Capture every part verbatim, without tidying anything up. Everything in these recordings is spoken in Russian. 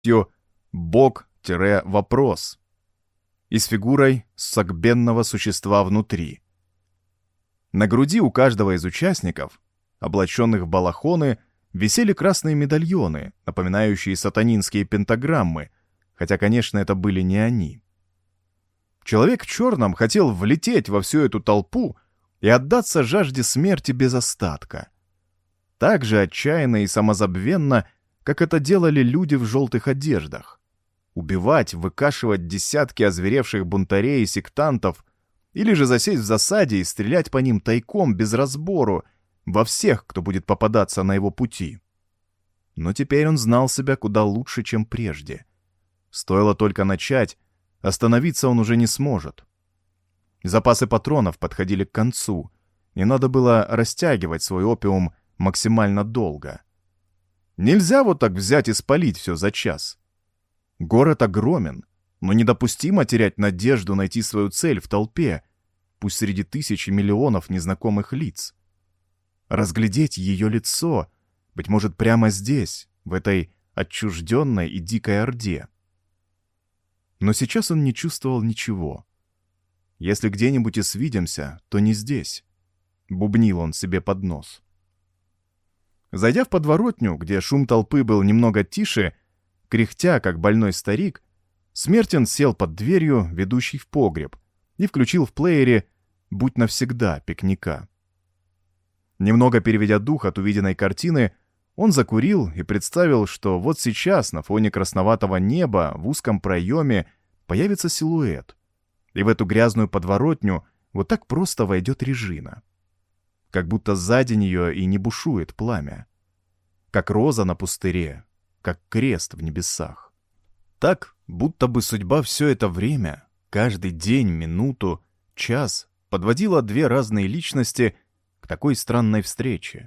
«бог-вопрос» и с фигурой согбенного существа внутри. На груди у каждого из участников, облаченных в балахоны, висели красные медальоны, напоминающие сатанинские пентаграммы, хотя, конечно, это были не они. Человек в черном хотел влететь во всю эту толпу и отдаться жажде смерти без остатка. Так же отчаянно и самозабвенно, как это делали люди в желтых одеждах. Убивать, выкашивать десятки озверевших бунтарей и сектантов, или же засесть в засаде и стрелять по ним тайком, без разбору, во всех, кто будет попадаться на его пути. Но теперь он знал себя куда лучше, чем прежде. Стоило только начать, остановиться он уже не сможет. Запасы патронов подходили к концу, и надо было растягивать свой опиум максимально долго. Нельзя вот так взять и спалить все за час. Город огромен, но недопустимо терять надежду найти свою цель в толпе, пусть среди тысяч и миллионов незнакомых лиц. Разглядеть ее лицо, быть может, прямо здесь, в этой отчужденной и дикой орде. Но сейчас он не чувствовал ничего. Если где-нибудь и свидимся, то не здесь, — бубнил он себе под нос. Зайдя в подворотню, где шум толпы был немного тише, кряхтя, как больной старик, Смертин сел под дверью, ведущей в погреб, и включил в плеере «Будь навсегда» пикника. Немного переведя дух от увиденной картины, он закурил и представил, что вот сейчас на фоне красноватого неба в узком проеме появится силуэт, и в эту грязную подворотню вот так просто войдет Режина. Как будто сзади нее и не бушует пламя. Как роза на пустыре, как крест в небесах. Так, будто бы судьба все это время, каждый день, минуту, час подводила две разные личности к такой странной встрече.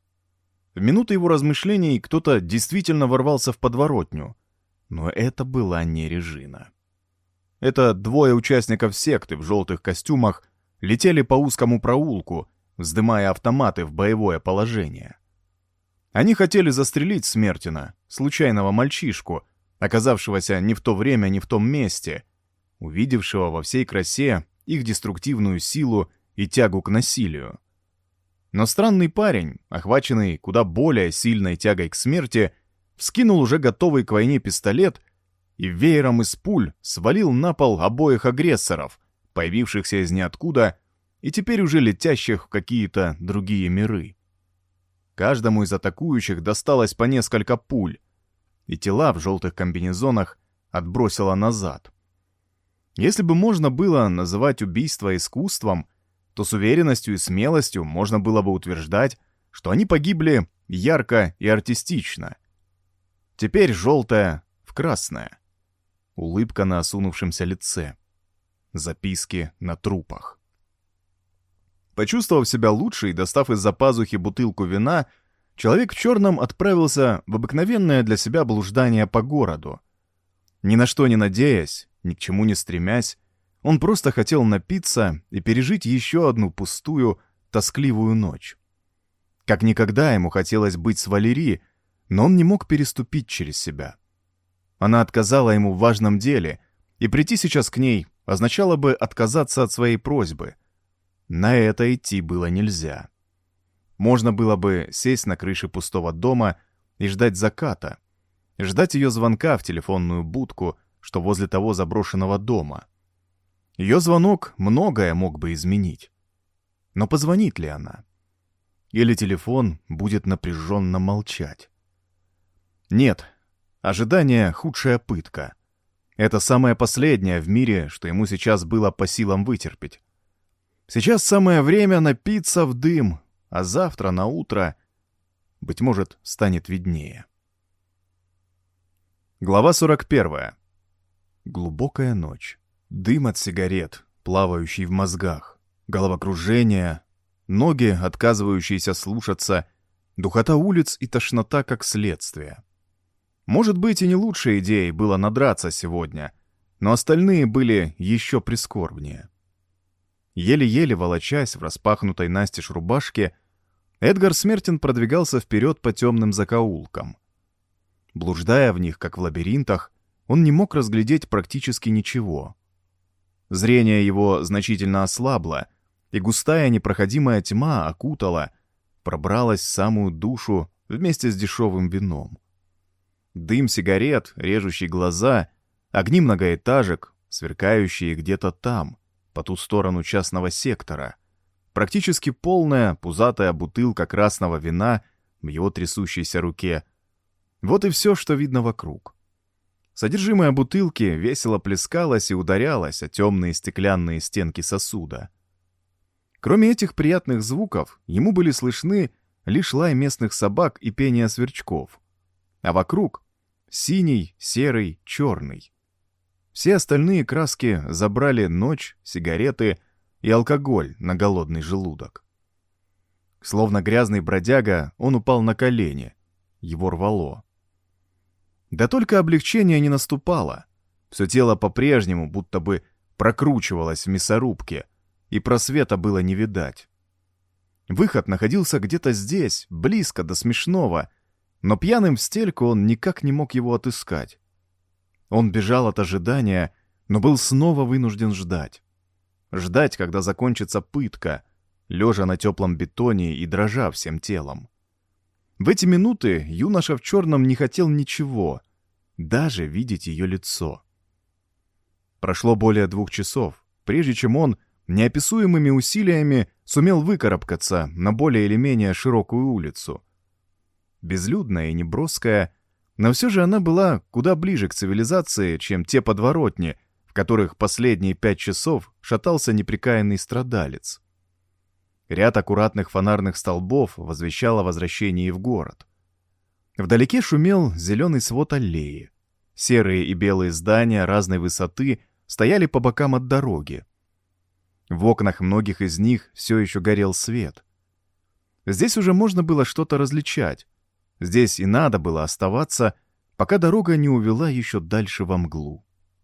В минуту его размышлений кто-то действительно ворвался в подворотню, но это была не Режина. Это двое участников секты в желтых костюмах летели по узкому проулку, вздымая автоматы в боевое положение. Они хотели застрелить Смертина, случайного мальчишку, оказавшегося не в то время, не в том месте, увидевшего во всей красе их деструктивную силу и тягу к насилию. Но странный парень, охваченный куда более сильной тягой к смерти, вскинул уже готовый к войне пистолет и веером из пуль свалил на пол обоих агрессоров, появившихся из ниоткуда и теперь уже летящих в какие-то другие миры. Каждому из атакующих досталось по несколько пуль, и тела в желтых комбинезонах отбросило назад. Если бы можно было называть убийство искусством, то с уверенностью и смелостью можно было бы утверждать, что они погибли ярко и артистично. Теперь желтое в красное. Улыбка на осунувшемся лице. Записки на трупах. Почувствовав себя лучше и достав из-за пазухи бутылку вина, человек в черном отправился в обыкновенное для себя блуждание по городу. Ни на что не надеясь, ни к чему не стремясь, он просто хотел напиться и пережить еще одну пустую, тоскливую ночь. Как никогда ему хотелось быть с Валери, но он не мог переступить через себя. Она отказала ему в важном деле, и прийти сейчас к ней означало бы отказаться от своей просьбы. На это идти было нельзя. Можно было бы сесть на крыше пустого дома и ждать заката, ждать ее звонка в телефонную будку, что возле того заброшенного дома. Ее звонок многое мог бы изменить. Но позвонит ли она? Или телефон будет напряженно молчать? Нет, ожидание — худшая пытка. Это самое последнее в мире, что ему сейчас было по силам вытерпеть. Сейчас самое время напиться в дым, а завтра на утро, быть может, станет виднее. Глава сорок первая. Глубокая ночь. Дым от сигарет, плавающий в мозгах, головокружение, ноги, отказывающиеся слушаться, духота улиц и тошнота как следствие. Может быть, и не лучшей идеей было надраться сегодня, но остальные были еще прискорбнее. Еле-еле волочась в распахнутой настежь рубашке, Эдгар Смертин продвигался вперед по темным закоулкам. Блуждая в них, как в лабиринтах, он не мог разглядеть практически ничего. Зрение его значительно ослабло, и густая непроходимая тьма окутала, пробралась в самую душу вместе с дешевым вином. Дым сигарет, режущий глаза, огни многоэтажек, сверкающие где-то там, по ту сторону частного сектора, практически полная пузатая бутылка красного вина в его трясущейся руке. Вот и все, что видно вокруг. Содержимое бутылки весело плескалось и ударялось о темные стеклянные стенки сосуда. Кроме этих приятных звуков, ему были слышны лишь лай местных собак и пение сверчков. А вокруг — синий, серый, черный. Все остальные краски забрали ночь, сигареты и алкоголь на голодный желудок. Словно грязный бродяга, он упал на колени. Его рвало. Да только облегчение не наступало. Все тело по-прежнему будто бы прокручивалось в мясорубке, и просвета было не видать. Выход находился где-то здесь, близко до смешного, но пьяным в стельку он никак не мог его отыскать. Он бежал от ожидания, но был снова вынужден ждать. Ждать, когда закончится пытка, лежа на теплом бетоне и дрожа всем телом. В эти минуты юноша в черном не хотел ничего, даже видеть ее лицо. Прошло более двух часов, прежде чем он неописуемыми усилиями сумел выкарабкаться на более или менее широкую улицу. Безлюдная и неброская, но все же она была куда ближе к цивилизации, чем те подворотни, в которых последние пять часов шатался непрекаянный страдалец. Ряд аккуратных фонарных столбов возвещал о возвращении в город. Вдалеке шумел зеленый свод аллеи. Серые и белые здания разной высоты стояли по бокам от дороги. В окнах многих из них все еще горел свет. Здесь уже можно было что-то различать. Здесь и надо было оставаться, пока дорога не увела еще дальше во мглу.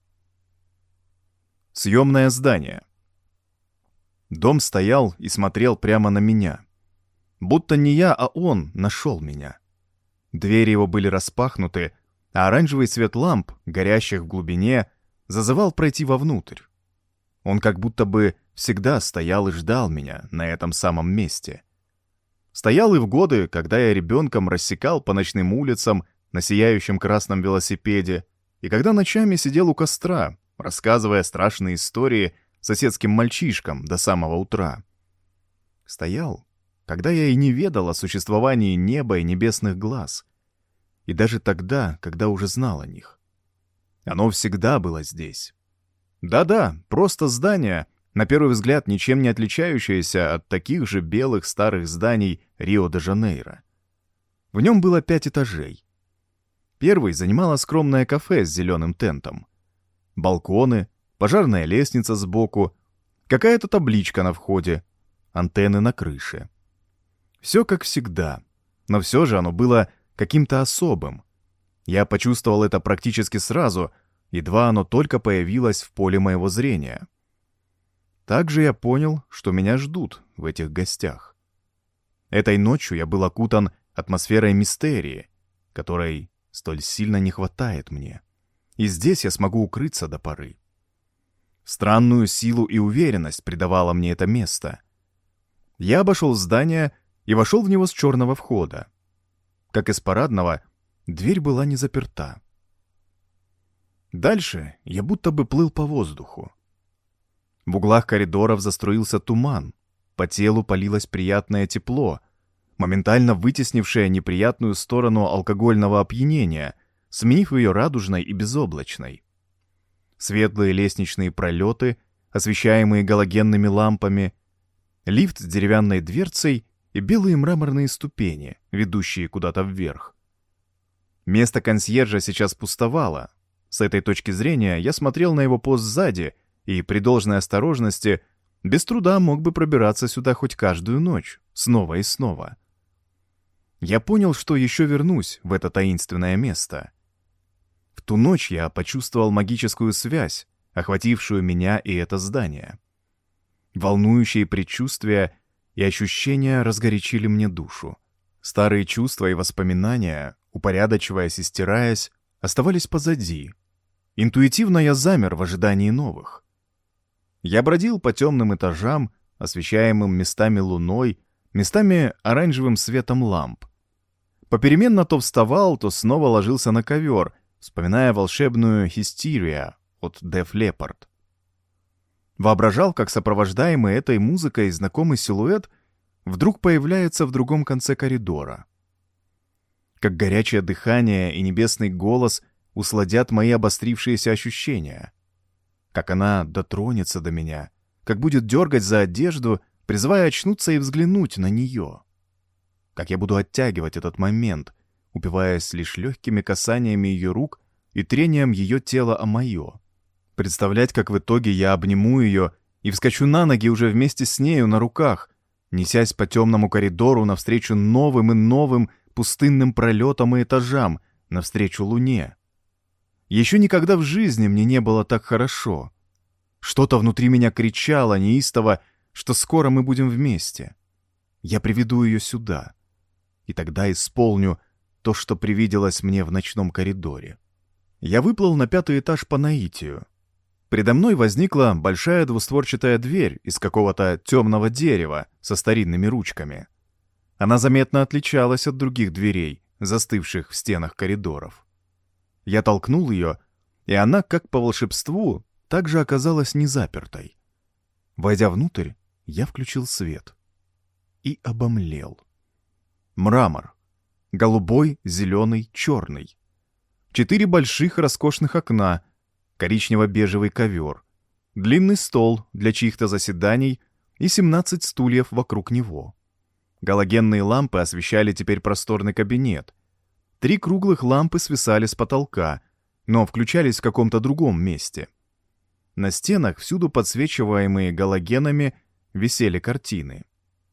Съемное здание. Дом стоял и смотрел прямо на меня. Будто не я, а он нашел меня. Двери его были распахнуты, а оранжевый свет ламп, горящих в глубине, зазывал пройти вовнутрь. Он как будто бы всегда стоял и ждал меня на этом самом месте. Стоял и в годы, когда я ребенком рассекал по ночным улицам на сияющем красном велосипеде, и когда ночами сидел у костра, рассказывая страшные истории соседским мальчишкам до самого утра. Стоял, когда я и не ведал о существовании неба и небесных глаз, и даже тогда, когда уже знал о них. Оно всегда было здесь. Да-да, просто здание, на первый взгляд ничем не отличающееся от таких же белых старых зданий Рио-де-Жанейро. В нем было пять этажей. Первый занимало скромное кафе с зеленым тентом. Балконы, пожарная лестница сбоку, какая-то табличка на входе, антенны на крыше. Все как всегда, но все же оно было каким-то особым. Я почувствовал это практически сразу, едва оно только появилось в поле моего зрения. Также я понял, что меня ждут в этих гостях. Этой ночью я был окутан атмосферой мистерии, которой столь сильно не хватает мне. И здесь я смогу укрыться до поры. Странную силу и уверенность придавало мне это место. Я обошел здание и вошел в него с черного входа. Как из парадного, дверь была не заперта. Дальше я будто бы плыл по воздуху. В углах коридоров заструился туман, по телу полилось приятное тепло, моментально вытеснившее неприятную сторону алкогольного опьянения, сменив ее радужной и безоблачной. Светлые лестничные пролеты, освещаемые галогенными лампами, лифт с деревянной дверцей и белые мраморные ступени, ведущие куда-то вверх. Место консьержа сейчас пустовало. С этой точки зрения я смотрел на его пост сзади и, при должной осторожности, без труда мог бы пробираться сюда хоть каждую ночь, снова и снова. Я понял, что еще вернусь в это таинственное место. В ту ночь я почувствовал магическую связь, охватившую меня и это здание. Волнующие предчувствия и ощущения разгорячили мне душу. Старые чувства и воспоминания упорядочиваясь и стираясь, оставались позади. Интуитивно я замер в ожидании новых. Я бродил по темным этажам, освещаемым местами луной, местами оранжевым светом ламп. Попеременно то вставал, то снова ложился на ковер, вспоминая волшебную «Hysteria» от Def Leppard. Воображал, как сопровождаемый этой музыкой знакомый силуэт вдруг появляется в другом конце коридора. Как горячее дыхание и небесный голос усладят мои обострившиеся ощущения. Как она дотронется до меня, как будет дергать за одежду, призывая очнуться и взглянуть на нее. Как я буду оттягивать этот момент, упиваясь лишь легкими касаниями ее рук и трением ее тела о мое. Представлять, как в итоге я обниму ее и вскочу на ноги уже вместе с нею на руках, несясь по темному коридору навстречу новым и новым пустынным пролетам и этажам, навстречу луне. Еще никогда в жизни мне не было так хорошо. Что-то внутри меня кричало неистово, что скоро мы будем вместе. Я приведу ее сюда, и тогда исполню то, что привиделось мне в ночном коридоре. Я выплыл на пятый этаж по наитию. Предо мной возникла большая двустворчатая дверь из какого-то темного дерева со старинными ручками. Она заметно отличалась от других дверей, застывших в стенах коридоров. Я толкнул ее, и она, как по волшебству, также оказалась незапертой. Войдя внутрь, я включил свет и обомлел. Мрамор. Голубой, зеленый, черный. Четыре больших роскошных окна, коричнево-бежевый ковер, длинный стол для чьих-то заседаний и семнадцать стульев вокруг него. Галогенные лампы освещали теперь просторный кабинет. Три круглых лампы свисали с потолка, но включались в каком-то другом месте. На стенах, всюду подсвечиваемые галогенами, висели картины.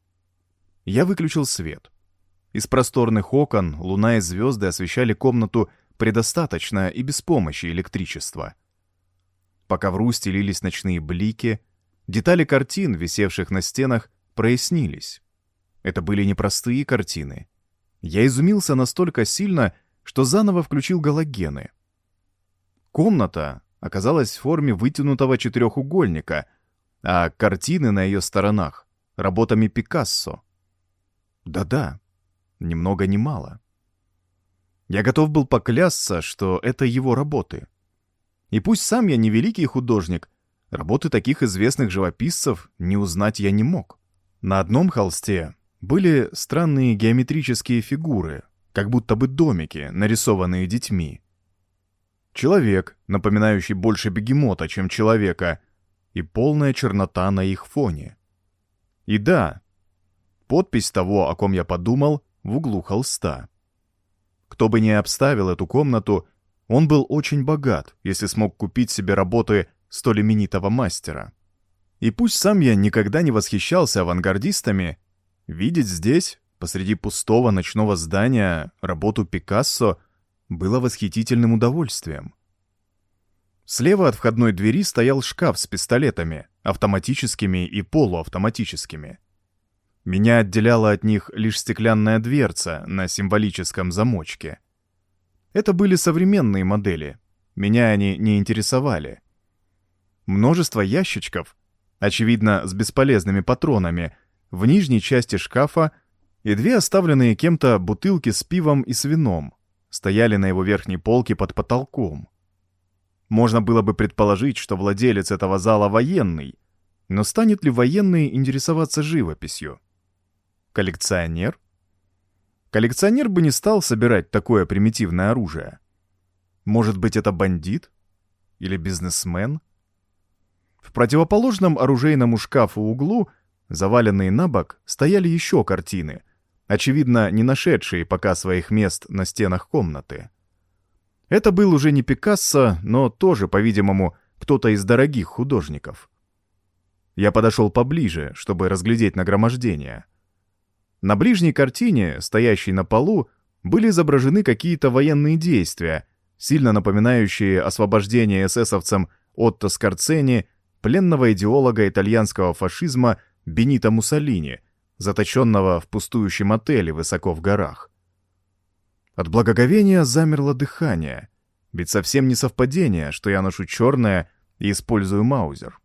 Я выключил свет. Из просторных окон луна и звезды освещали комнату предостаточно и без помощи электричества. По ковру стелились ночные блики, детали картин, висевших на стенах, прояснились. Это были непростые картины. Я изумился настолько сильно, что заново включил галогены. Комната оказалась в форме вытянутого четырехугольника, а картины на ее сторонах — работами Пикассо. Да-да, ни много ни мало. Я готов был поклясться, что это его работы. И пусть сам я не великий художник, работы таких известных живописцев не узнать я не мог. На одном холсте были странные геометрические фигуры, как будто бы домики, нарисованные детьми. Человек, напоминающий больше бегемота, чем человека, и полная чернота на их фоне. И да, подпись того, о ком я подумал, в углу холста. Кто бы ни обставил эту комнату, он был очень богат, если смог купить себе работы столь именитого мастера. И пусть сам я никогда не восхищался авангардистами, видеть здесь, посреди пустого ночного здания, работу Пикассо было восхитительным удовольствием. Слева от входной двери стоял шкаф с пистолетами, автоматическими и полуавтоматическими. Меня отделяла от них лишь стеклянная дверца на символическом замочке. Это были современные модели, меня они не интересовали. Множество ящичков, очевидно, с бесполезными патронами, в нижней части шкафа и две оставленные кем-то бутылки с пивом и с вином стояли на его верхней полке под потолком. Можно было бы предположить, что владелец этого зала военный, но станет ли военный интересоваться живописью? Коллекционер? Коллекционер бы не стал собирать такое примитивное оружие. Может быть, это бандит? Или бизнесмен? В противоположном оружейному шкафу углу, заваленные на бок, стояли еще картины, очевидно, не нашедшие пока своих мест на стенах комнаты. Это был уже не Пикассо, но тоже, по-видимому, кто-то из дорогих художников. Я подошел поближе, чтобы разглядеть нагромождение. На ближней картине, стоящей на полу, были изображены какие-то военные действия, сильно напоминающие освобождение эсэсовцам Отто Скорцени, пленного идеолога итальянского фашизма Бенито Муссолини, заточенного в пустующем отеле высоко в горах. От благоговения замерло дыхание, ведь совсем не совпадение, что я ношу черное и использую маузер.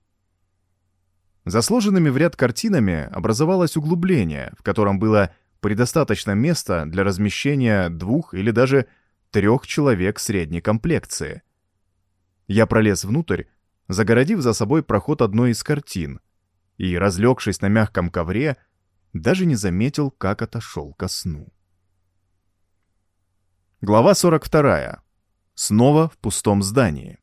За сложенными в ряд картинами образовалось углубление, в котором было предостаточно места для размещения двух или даже трех человек средней комплекции. Я пролез внутрь, загородив за собой проход одной из картин, и, разлегшись на мягком ковре, даже не заметил, как отошел ко сну. Глава сорок вторая. Снова в пустом здании.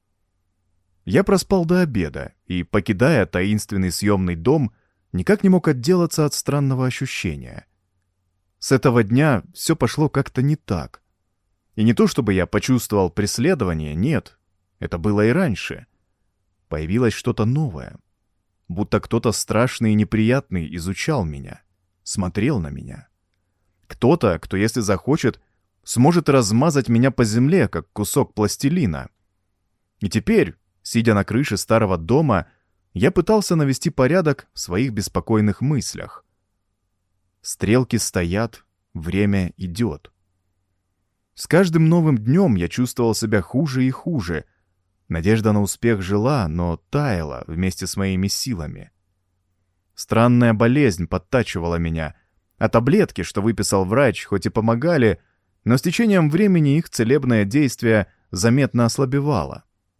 Я проспал до обеда и, покидая таинственный съемный дом, никак не мог отделаться от странного ощущения. С этого дня все пошло как-то не так. И не то чтобы я почувствовал преследование, нет, это было и раньше. Появилось что-то новое. Будто кто-то страшный и неприятный изучал меня, смотрел на меня. Кто-то, кто, если захочет, сможет размазать меня по земле, как кусок пластилина. И теперь, сидя на крыше старого дома, я пытался навести порядок в своих беспокойных мыслях. Стрелки стоят, время идет. С каждым новым днем я чувствовал себя хуже и хуже. Надежда на успех жила, но таяла вместе с моими силами. Странная болезнь подтачивала меня, а таблетки, что выписал врач, хоть и помогали, но с течением времени их целебное действие заметно ослабевало.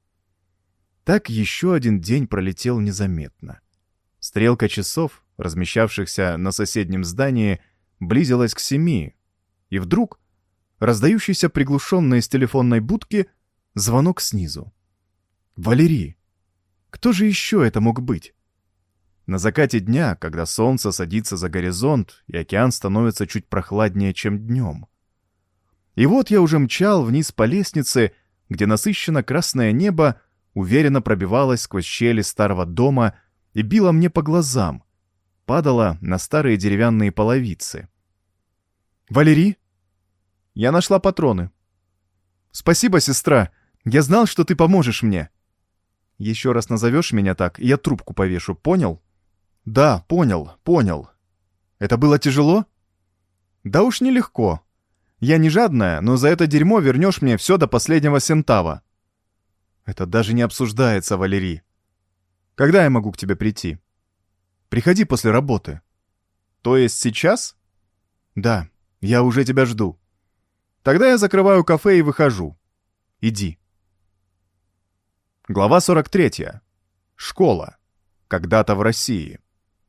Так еще один день пролетел незаметно. Стрелка часов, размещавшихся на соседнем здании, близилась к семи, и вдруг раздающийся приглушенно из телефонной будки звонок снизу. Валерий! Кто же еще это мог быть? На закате дня, когда солнце садится за горизонт и океан становится чуть прохладнее, чем днем. И вот я уже мчал вниз по лестнице, где насыщенно красное небо уверенно пробивалось сквозь щели старого дома и било мне по глазам, падало на старые деревянные половицы. «Валерий? Я нашла патроны. Спасибо, сестра, я знал, что ты поможешь мне. Еще раз назовешь меня так, и я трубку повешу, понял?» «Да, понял, понял. Это было тяжело?» «Да уж нелегко. Я не жадная, но за это дерьмо вернешь мне все до последнего сентава». «Это даже не обсуждается, Валерий. Когда я могу к тебе прийти?» «Приходи после работы». «То есть сейчас?» «Да, я уже тебя жду». «Тогда я закрываю кафе и выхожу. Иди». Глава сорок третья. Школа. Когда-то в России.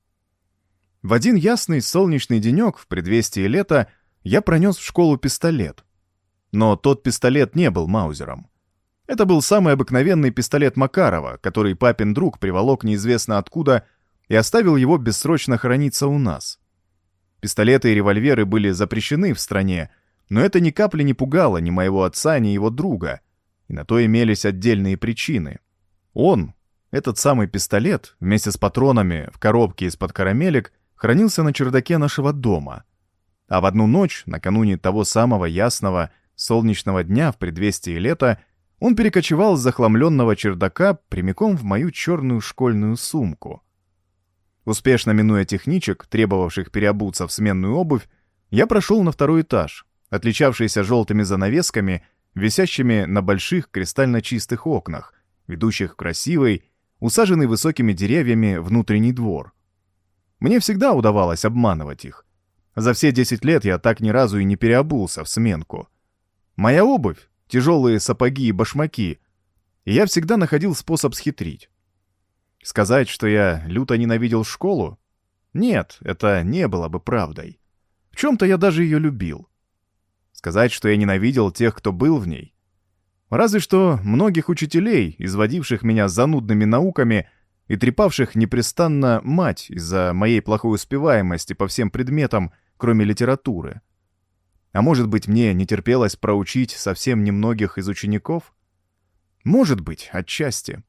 В один ясный солнечный денек в предвестии лета я пронес в школу пистолет. Но тот пистолет не был маузером. Это был самый обыкновенный пистолет Макарова, который папин друг приволок неизвестно откуда и оставил его бессрочно храниться у нас. Пистолеты и револьверы были запрещены в стране, но это ни капли не пугало ни моего отца, ни его друга, и на то имелись отдельные причины. Он, этот самый пистолет, вместе с патронами в коробке из-под карамелек, хранился на чердаке нашего дома. А в одну ночь, накануне того самого ясного солнечного дня в предвестии лета, он перекочевал с захламленного чердака прямиком в мою черную школьную сумку. Успешно минуя техничек, требовавших переобуться в сменную обувь, я прошел на второй этаж, отличавшийся желтыми занавесками, висящими на больших кристально чистых окнах, ведущих в красивый, усаженный высокими деревьями внутренний двор. Мне всегда удавалось обманывать их. За все десять лет я так ни разу и не переобулся в сменку. Моя обувь — тяжелые сапоги и башмаки, и я всегда находил способ схитрить. Сказать, что я люто ненавидел школу? Нет, это не было бы правдой. В чем-то я даже ее любил. Сказать, что я ненавидел тех, кто был в ней? Разве что многих учителей, изводивших меня занудными науками и трепавших непрестанно мать из-за моей плохой успеваемости по всем предметам, кроме литературы. А может быть, мне не терпелось проучить совсем немногих из учеников? Может быть, отчасти.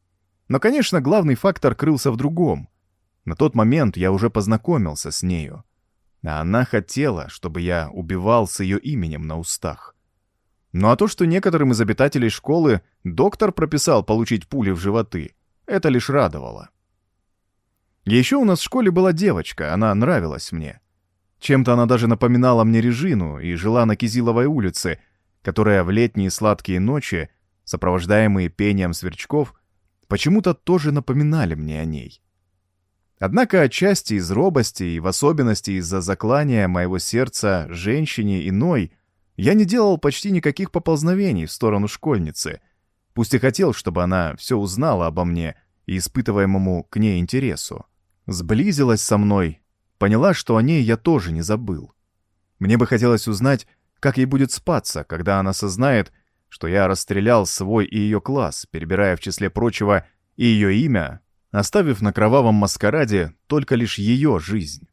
Но, конечно, главный фактор крылся в другом. На тот момент я уже познакомился с нею. А она хотела, чтобы я убивал с ее именем на устах. Ну а то, что некоторым из обитателей школы доктор прописал получить пули в животы, это лишь радовало. Еще у нас в школе была девочка, она нравилась мне. Чем-то она даже напоминала мне Режину и жила на Кизиловой улице, которая в летние сладкие ночи, сопровождаемые пением сверчков, почему-то тоже напоминали мне о ней. Однако отчасти из робости и в особенности из-за заклания моего сердца женщине иной я не делал почти никаких поползновений в сторону школьницы, пусть и хотел, чтобы она все узнала обо мне и испытываемому к ней интересу. Сблизилась со мной, поняла, что о ней я тоже не забыл. Мне бы хотелось узнать, как ей будет спаться, когда она сознает, что я расстрелял свой и ее класс, перебирая в числе прочего и ее имя, оставив на кровавом маскараде только лишь ее жизнь.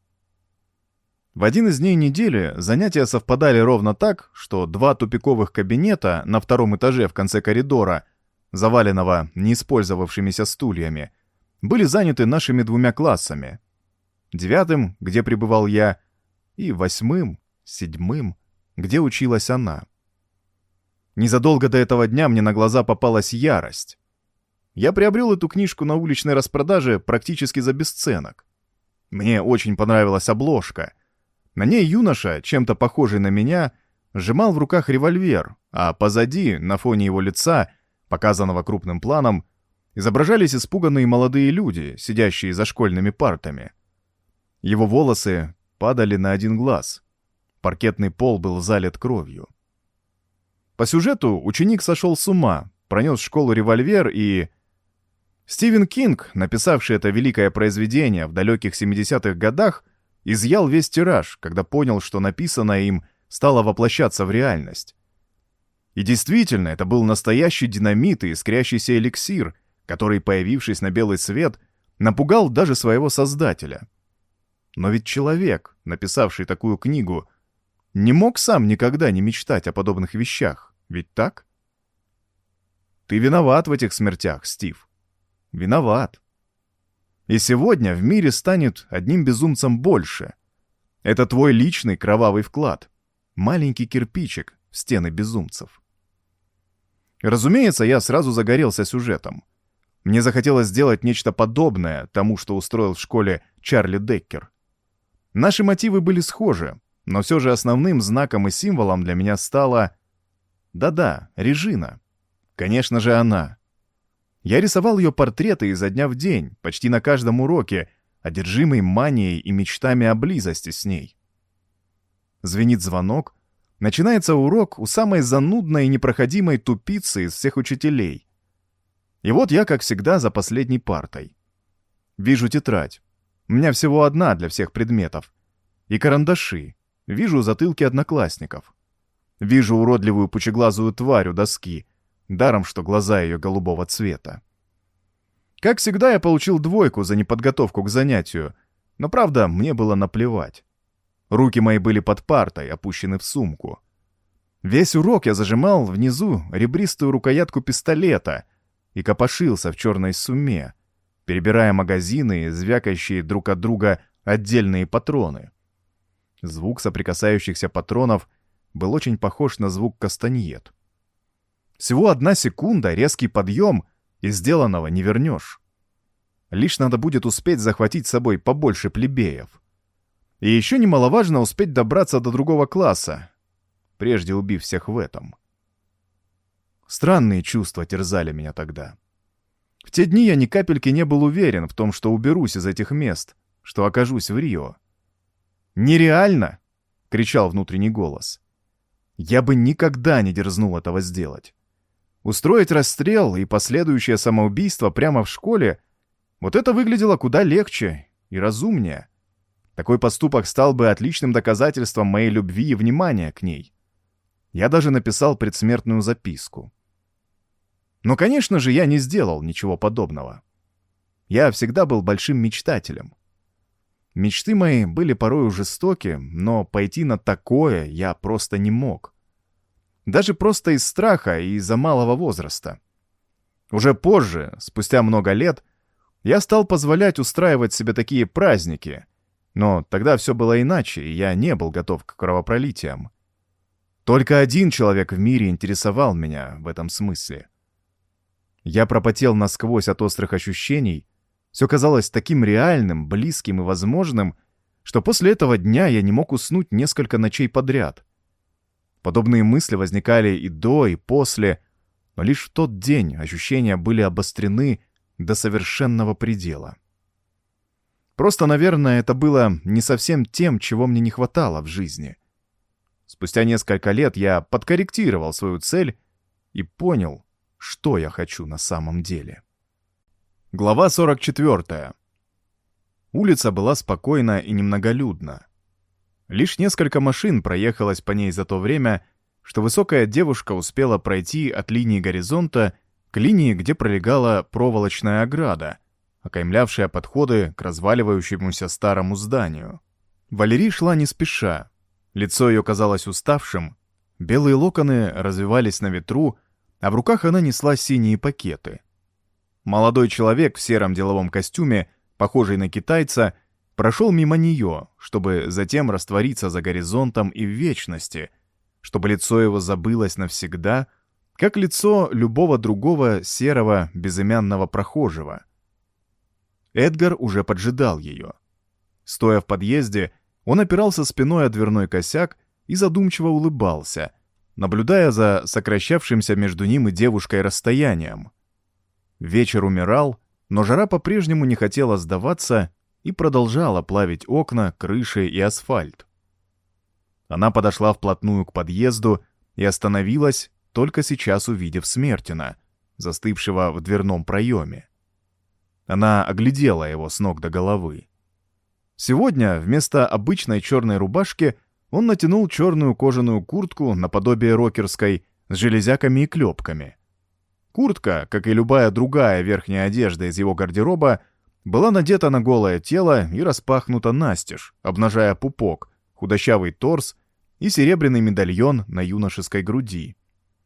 В один из дней недели занятия совпадали ровно так, что два тупиковых кабинета на втором этаже в конце коридора, заваленного неиспользовавшимися стульями, были заняты нашими двумя классами. Девятым, где пребывал я, и восьмым, седьмым, где училась она. Незадолго до этого дня мне на глаза попалась ярость. Я приобрел эту книжку на уличной распродаже практически за бесценок. Мне очень понравилась обложка. На ней юноша, чем-то похожий на меня, сжимал в руках револьвер, а позади, на фоне его лица, показанного крупным планом, изображались испуганные молодые люди, сидящие за школьными партами. Его волосы падали на один глаз. Паркетный пол был залит кровью. По сюжету ученик сошел с ума, пронес в школу револьвер и... Стивен Кинг, написавший это великое произведение в далеких семидесятых годах, изъял весь тираж, когда понял, что написанное им стало воплощаться в реальность. И действительно, это был настоящий динамит и искрящийся эликсир, который, появившись на белый свет, напугал даже своего создателя. Но ведь человек, написавший такую книгу, не мог сам никогда не мечтать о подобных вещах, ведь так? Ты виноват в этих смертях, Стив. Виноват. И сегодня в мире станет одним безумцем больше. Это твой личный кровавый вклад. Маленький кирпичик в стены безумцев. Разумеется, я сразу загорелся сюжетом. Мне захотелось сделать нечто подобное тому, что устроил в школе Чарли Деккер. Наши мотивы были схожи, но все же основным знаком и символом для меня стала... Да-да, Режина. Конечно же, она. Я рисовал ее портреты изо дня в день, почти на каждом уроке, одержимый манией и мечтами о близости с ней. Звенит звонок. Начинается урок у самой занудной и непроходимой тупицы из всех учителей. И вот я, как всегда, за последней партой. Вижу тетрадь. У меня всего одна для всех предметов. И карандаши. Вижу затылки одноклассников. Вижу уродливую пучеглазую тварь у доски, даром, что глаза ее голубого цвета. Как всегда, я получил двойку за неподготовку к занятию, но, правда, мне было наплевать. Руки мои были под партой, опущены в сумку. Весь урок я зажимал внизу ребристую рукоятку пистолета и копошился в черной сумме, перебирая магазины и звякающие друг от друга отдельные патроны. Звук соприкасающихся патронов был очень похож на звук кастаньет. Всего одна секунда, резкий подъем, и сделанного не вернешь. Лишь надо будет успеть захватить с собой побольше плебеев. И еще немаловажно успеть добраться до другого класса, прежде убив всех в этом. Странные чувства терзали меня тогда. В те дни я ни капельки не был уверен в том, что уберусь из этих мест, что окажусь в Рио. «Нереально!» — кричал внутренний голос. Я бы никогда не дерзнул этого сделать. Устроить расстрел и последующее самоубийство прямо в школе — вот это выглядело куда легче и разумнее. Такой поступок стал бы отличным доказательством моей любви и внимания к ней. Я даже написал предсмертную записку. Но, конечно же, я не сделал ничего подобного. Я всегда был большим мечтателем. Мечты мои были порою жестоки, но пойти на такое я просто не мог. Даже просто из страха и из-за малого возраста. Уже позже, спустя много лет, я стал позволять устраивать себе такие праздники, но тогда все было иначе, и я не был готов к кровопролитиям. Только один человек в мире интересовал меня в этом смысле. Я пропотел насквозь от острых ощущений. Все казалось таким реальным, близким и возможным, что после этого дня я не мог уснуть несколько ночей подряд. Подобные мысли возникали и до, и после, но лишь в тот день ощущения были обострены до совершенного предела. Просто, наверное, это было не совсем тем, чего мне не хватало в жизни. Спустя несколько лет я подкорректировал свою цель и понял, что я хочу на самом деле. Глава сорок четвёртая. Улица была спокойна и немноголюдна. Лишь несколько машин проехалось по ней за то время, что высокая девушка успела пройти от линии горизонта к линии, где пролегала проволочная ограда, окаймлявшая подходы к разваливающемуся старому зданию. Валерий шла не спеша. Лицо ее казалось уставшим, белые локоны развивались на ветру, а в руках она несла синие пакеты. Молодой человек в сером деловом костюме, похожий на китайца, прошел мимо нее, чтобы затем раствориться за горизонтом и в вечности, чтобы лицо его забылось навсегда, как лицо любого другого серого безымянного прохожего. Эдгар уже поджидал ее. Стоя в подъезде, он опирался спиной о дверной косяк и задумчиво улыбался, наблюдая за сокращавшимся между ним и девушкой расстоянием. Вечер умирал, но жара по-прежнему не хотела сдаваться и продолжала плавить окна, крыши и асфальт. Она подошла вплотную к подъезду и остановилась, только сейчас увидев Смертина, застывшего в дверном проеме. Она оглядела его с ног до головы. Сегодня вместо обычной черной рубашки он натянул черную кожаную куртку наподобие рокерской с железяками и клепками. Куртка, как и любая другая верхняя одежда из его гардероба, была надета на голое тело и распахнута настежь, обнажая пупок, худощавый торс и серебряный медальон на юношеской груди.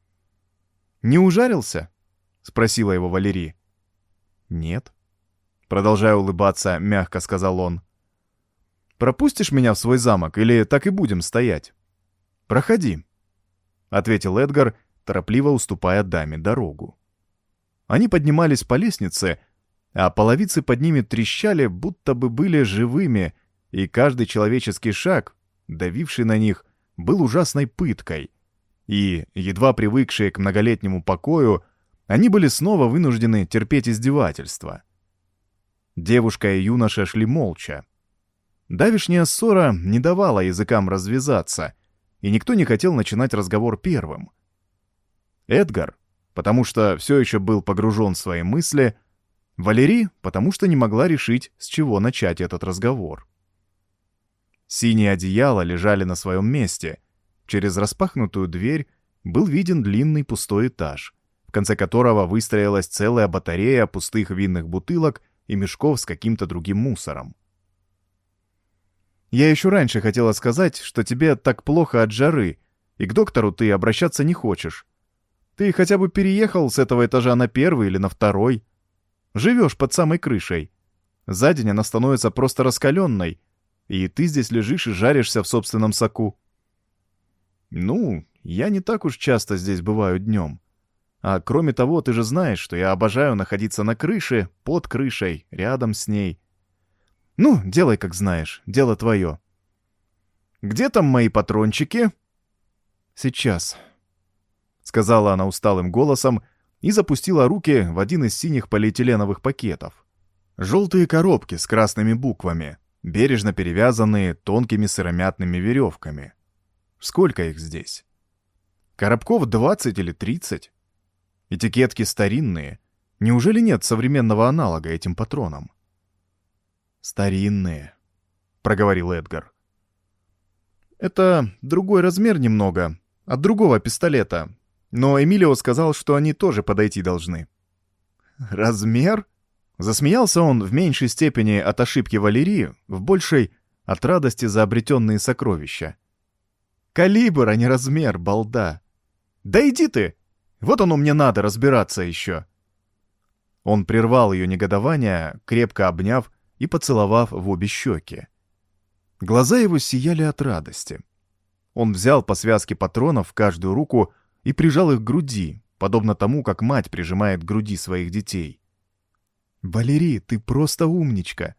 «Не ужарился?» — спросила его Валерий. «Нет». Продолжая улыбаться, мягко сказал он. «Пропустишь меня в свой замок или так и будем стоять?» «Проходи», — ответил Эдгар, торопливо уступая даме дорогу. Они поднимались по лестнице, а половицы под ними трещали, будто бы были живыми, и каждый человеческий шаг, давивший на них, был ужасной пыткой. И, едва привыкшие к многолетнему покою, они были снова вынуждены терпеть издевательства. Девушка и юноша шли молча. Давишняя ссора не давала языкам развязаться, и никто не хотел начинать разговор первым. Эдгар, потому что все еще был погружен в свои мысли, Валерий, потому что не могла решить, с чего начать этот разговор. Синие одеяла лежали на своем месте. Через распахнутую дверь был виден длинный пустой этаж, в конце которого выстроилась целая батарея пустых винных бутылок и мешков с каким-то другим мусором. «Я еще раньше хотела сказать, что тебе так плохо от жары, и к доктору ты обращаться не хочешь. Ты хотя бы переехал с этого этажа на первый или на второй. Живешь под самой крышей. За день она становится просто раскаленной, и ты здесь лежишь и жаришься в собственном соку». «Ну, я не так уж часто здесь бываю днем. А кроме того, ты же знаешь, что я обожаю находиться на крыше, под крышей, рядом с ней. Ну, делай, как знаешь, дело твое. Где там мои патрончики?» «Сейчас», — сказала она усталым голосом и запустила руки в один из синих полиэтиленовых пакетов. Желтые коробки с красными буквами, бережно перевязанные тонкими сыромятными веревками. Сколько их здесь? Коробков двадцать или тридцать? Этикетки старинные. Неужели нет современного аналога этим патронам? «Старинные», — проговорил Эдгар. «Это другой размер немного, от другого пистолета, но Эмилио сказал, что они тоже подойти должны». «Размер?» Засмеялся он в меньшей степени от ошибки Валерии, в большей — от радости за обретенные сокровища. «Калибр, а не размер, балда! Да иди ты! Вот оно мне надо разбираться еще!» Он прервал ее негодование, крепко обняв и поцеловав в обе щеки. Глаза его сияли от радости. Он взял по связке патронов в каждую руку и прижал их к груди, подобно тому, как мать прижимает к груди своих детей. «Валерий, ты просто умничка.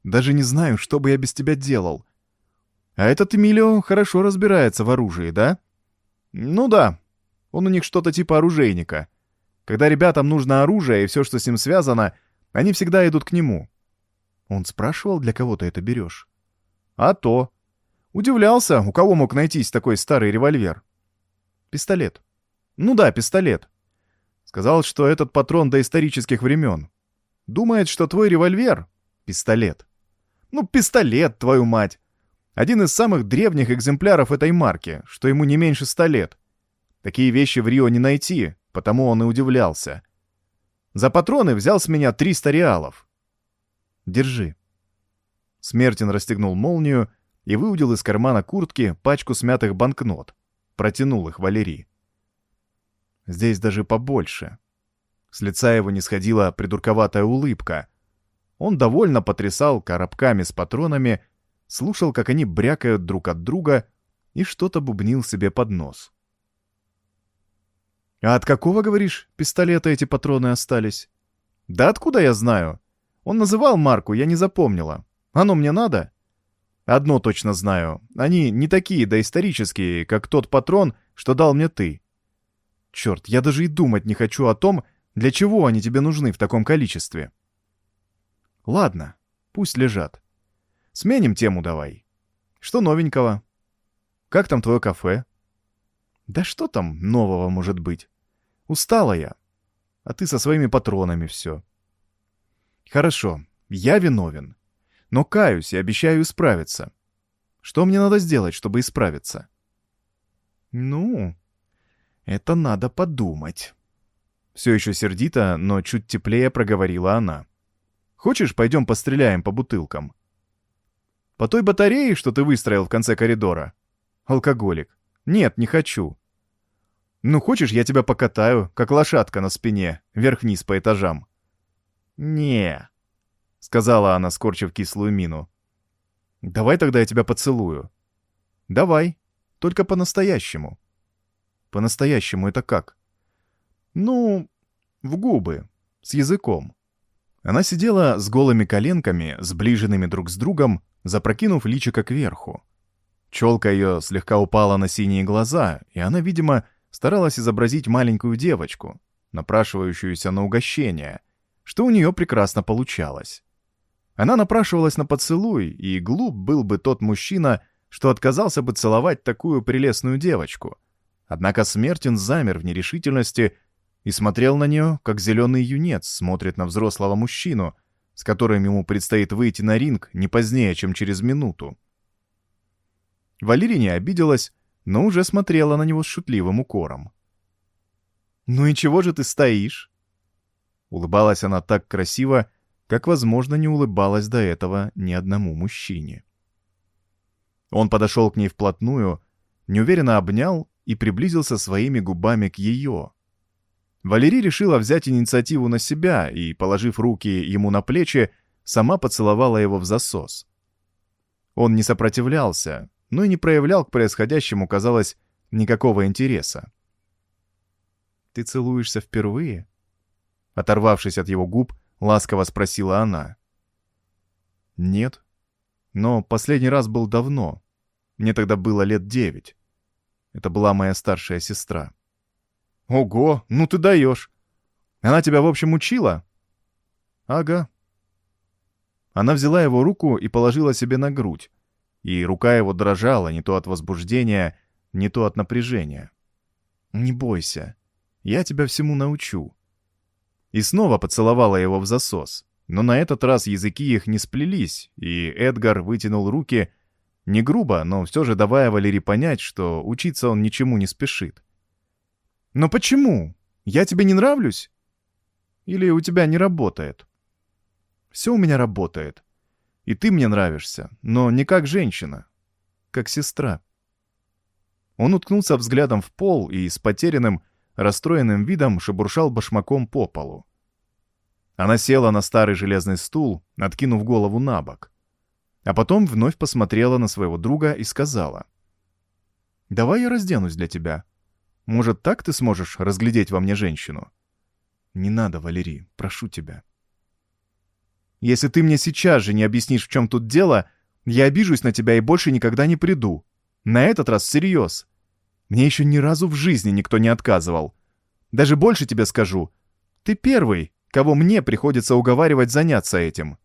Даже не знаю, что бы я без тебя делал. А этот Эмилио хорошо разбирается в оружии, да? Ну да, он у них что-то типа оружейника. Когда ребятам нужно оружие и все, что с ним связано, они всегда идут к нему. Он спрашивал, для кого ты это берешь? А то. Удивлялся, у кого мог найтись такой старый револьвер. Пистолет. Ну да, пистолет. Сказал, что этот патрон доисторических времен. Думает, что твой револьвер — пистолет. Ну, пистолет, твою мать. Один из самых древних экземпляров этой марки, что ему не меньше ста лет. Такие вещи в Рио не найти, потому он и удивлялся. За патроны взял с меня триста реалов. Держи. Смертин расстегнул молнию и выудил из кармана куртки пачку смятых банкнот. Протянул их Валерии. Здесь даже побольше. С лица его не сходила придурковатая улыбка. Он довольно потрясал коробками с патронами, слушал, как они брякают друг от друга, и что-то бубнил себе под нос. «А от какого, говоришь, пистолета эти патроны остались?» «Да откуда я знаю? Он называл марку, я не запомнила. Оно мне надо?» «Одно точно знаю. Они не такие доисторические, как тот патрон, что дал мне ты. Черт, я даже и думать не хочу о том, для чего они тебе нужны в таком количестве». «Ладно, пусть лежат. Сменим тему давай. Что новенького? Как там твое кафе?» «Да что там нового может быть? Устала я. А ты со своими патронами все». «Хорошо, я виновен. Но каюсь и обещаю исправиться. Что мне надо сделать, чтобы исправиться?» «Ну, это надо подумать». Все еще сердито, но чуть теплее проговорила она. «Хочешь, пойдем постреляем по бутылкам?» «По той батарее, что ты выстроил в конце коридора?» «Алкоголик. Нет, не хочу». «Ну, хочешь, я тебя покатаю, как лошадка на спине, вверх-вниз по этажам?» «Не», — сказала она, скорчив кислую мину. «Давай тогда я тебя поцелую». «Давай, только по-настоящему». «По-настоящему это как?» «Ну, в губы, с языком». Она сидела с голыми коленками, сближенными друг с другом, запрокинув личико кверху. Челка ее слегка упала на синие глаза, и она, видимо, старалась изобразить маленькую девочку, напрашивающуюся на угощение, что у нее прекрасно получалось. Она напрашивалась на поцелуй, и глуп был бы тот мужчина, что отказался бы целовать такую прелестную девочку. Однако Смертин замер в нерешительности и смотрел на нее, как зеленый юнец смотрит на взрослого мужчину, с которым ему предстоит выйти на ринг не позднее, чем через минуту. Валерия не обиделась, но уже смотрела на него с шутливым укором. «Ну и чего же ты стоишь?» Улыбалась она так красиво, как, возможно, не улыбалась до этого ни одному мужчине. Он подошел к ней вплотную, неуверенно обнял и приблизился своими губами к ее. Валерия решила взять инициативу на себя и, положив руки ему на плечи, сама поцеловала его в засос. Он не сопротивлялся, но и не проявлял к происходящему, казалось, никакого интереса. «Ты целуешься впервые?» Оторвавшись от его губ, ласково спросила она. «Нет. Но последний раз был давно. Мне тогда было лет девять. Это была моя старшая сестра». «Ого, ну ты даешь! Она тебя, в общем, учила?» «Ага». Она взяла его руку и положила себе на грудь, и рука его дрожала не то от возбуждения, не то от напряжения. «Не бойся, я тебя всему научу». И снова поцеловала его в засос, но на этот раз языки их не сплелись, и Эдгар вытянул руки, не грубо, но все же давая Валерии понять, что учиться он ничему не спешит. «Но почему? Я тебе не нравлюсь? Или у тебя не работает?» «Все у меня работает. И ты мне нравишься, но не как женщина, как сестра». Он уткнулся взглядом в пол и с потерянным, расстроенным видом шебуршал башмаком по полу. Она села на старый железный стул, откинув голову на бок. А потом вновь посмотрела на своего друга и сказала: «Давай я разденусь для тебя. Может, так ты сможешь разглядеть во мне женщину?» «Не надо, Валерий, прошу тебя». Если ты мне сейчас же не объяснишь, в чем тут дело, я обижусь на тебя и больше никогда не приду. На этот раз всерьез. Мне еще ни разу в жизни никто не отказывал. Даже больше тебе скажу. Ты первый, кого мне приходится уговаривать заняться этим.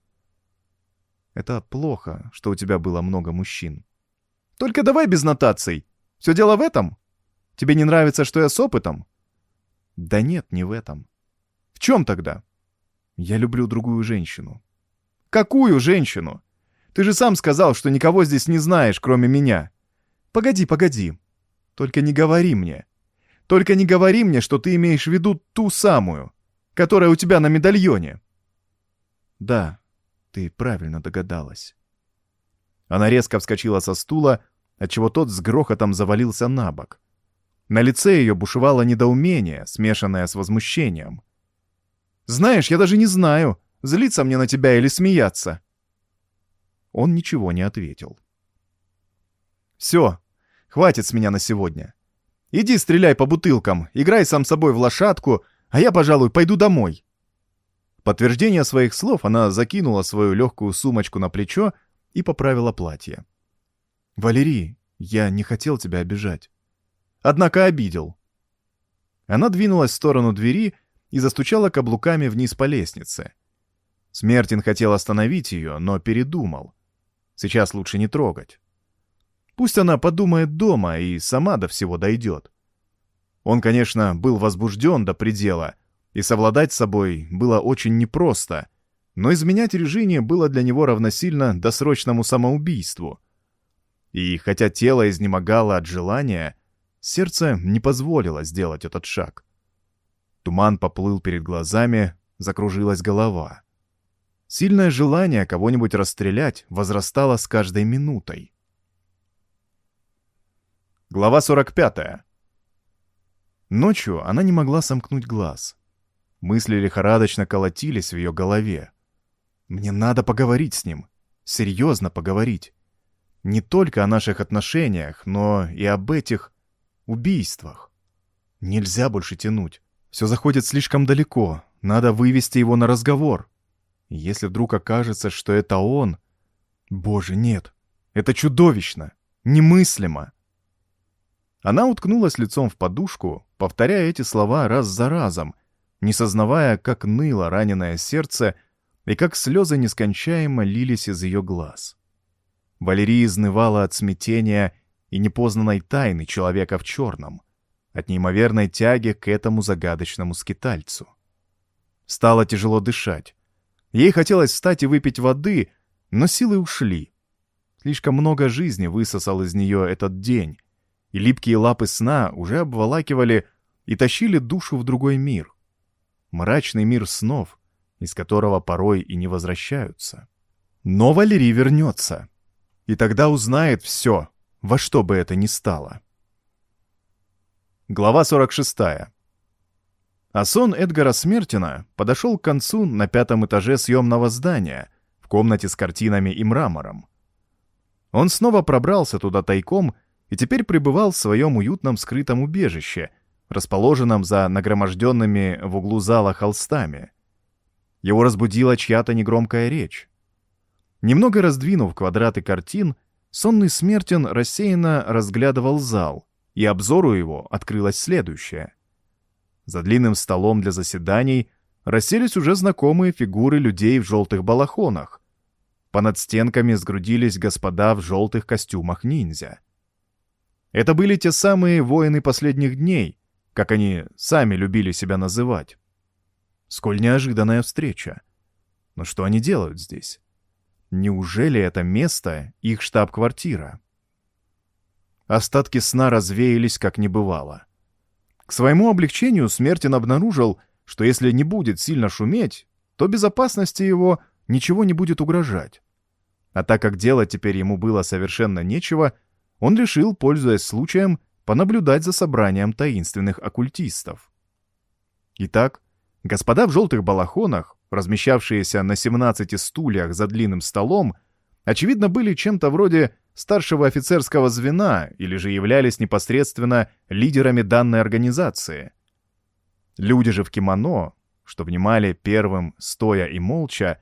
Это плохо, что у тебя было много мужчин. Только давай без нотаций. Все дело в этом? Тебе не нравится, что я с опытом? Да нет, не в этом. В чем тогда? Я люблю другую женщину. Какую женщину? Ты же сам сказал, что никого здесь не знаешь, кроме меня. Погоди, погоди. Только не говори мне. Только не говори мне, что ты имеешь в виду ту самую, которая у тебя на медальоне. Да, ты правильно догадалась. Она резко вскочила со стула, отчего тот с грохотом завалился на бок. На лице ее бушевало недоумение, смешанное с возмущением. «Знаешь, я даже не знаю, злиться мне на тебя или смеяться». Он ничего не ответил. «Все, хватит с меня на сегодня. Иди стреляй по бутылкам, играй сам собой в лошадку, а я, пожалуй, пойду домой». В подтверждение своих слов она закинула свою легкую сумочку на плечо и поправила платье. «Валерий, я не хотел тебя обижать. Однако обидел». Она двинулась в сторону двери и застучала каблуками вниз по лестнице. Смертин хотел остановить ее, но передумал. Сейчас лучше не трогать. Пусть она подумает дома и сама до всего дойдет. Он, конечно, был возбужден до предела, и совладать с собой было очень непросто, но изменять Режине было для него равносильно досрочному самоубийству. И хотя тело изнемогало от желания, сердце не позволило сделать этот шаг. Туман поплыл перед глазами, закружилась голова. Сильное желание кого-нибудь расстрелять возрастало с каждой минутой. Глава сорок пятая. Ночью она не могла сомкнуть глаз. Мысли лихорадочно колотились в ее голове. Мне надо поговорить с ним. Серьезно поговорить. Не только о наших отношениях, но и об этих убийствах. Нельзя больше тянуть. Все заходит слишком далеко. Надо вывести его на разговор. И если вдруг окажется, что это он... Боже, нет. Это чудовищно. Немыслимо. Она уткнулась лицом в подушку, повторяя эти слова раз за разом, не сознавая, как ныло раненое сердце и как слезы нескончаемо лились из ее глаз. Валерия изнывала от смятения и непознанной тайны человека в черном, от неимоверной тяги к этому загадочному скитальцу. Стало тяжело дышать. Ей хотелось встать и выпить воды, но силы ушли. Слишком много жизни высосал из нее этот день, и липкие лапы сна уже обволакивали и тащили душу в другой мир. Мрачный мир снов, из которого порой и не возвращаются. Но Валерий вернется, и тогда узнает все, во что бы это ни стало. Глава сорок шестая. А сон Эдгара Смертина подошел к концу на пятом этаже съемного здания, в комнате с картинами и мрамором. Он снова пробрался туда тайком и теперь пребывал в своем уютном скрытом убежище, расположенном за нагроможденными в углу зала холстами. Его разбудила чья-то негромкая речь. Немного раздвинув квадраты картин, сонный Смертин рассеянно разглядывал зал, и обзору его открылось следующее. За длинным столом для заседаний расселись уже знакомые фигуры людей в желтых балахонах. Понад стенками сгрудились господа в желтых костюмах ниндзя. Это были те самые воины последних дней, как они сами любили себя называть. Сколь неожиданная встреча. Но что они делают здесь? Неужели это место их штаб-квартира? Остатки сна развеялись, как не бывало. К своему облегчению Смертин обнаружил, что если не будет сильно шуметь, то безопасности его ничего не будет угрожать. А так как делать теперь ему было совершенно нечего, он решил, пользуясь случаем, понаблюдать за собранием таинственных оккультистов. Итак, господа в желтых балахонах, размещавшиеся на семнадцати стульях за длинным столом, очевидно, были чем-то вроде старшего офицерского звена или же являлись непосредственно лидерами данной организации. Люди же в кимоно, что внимали первым стоя и молча,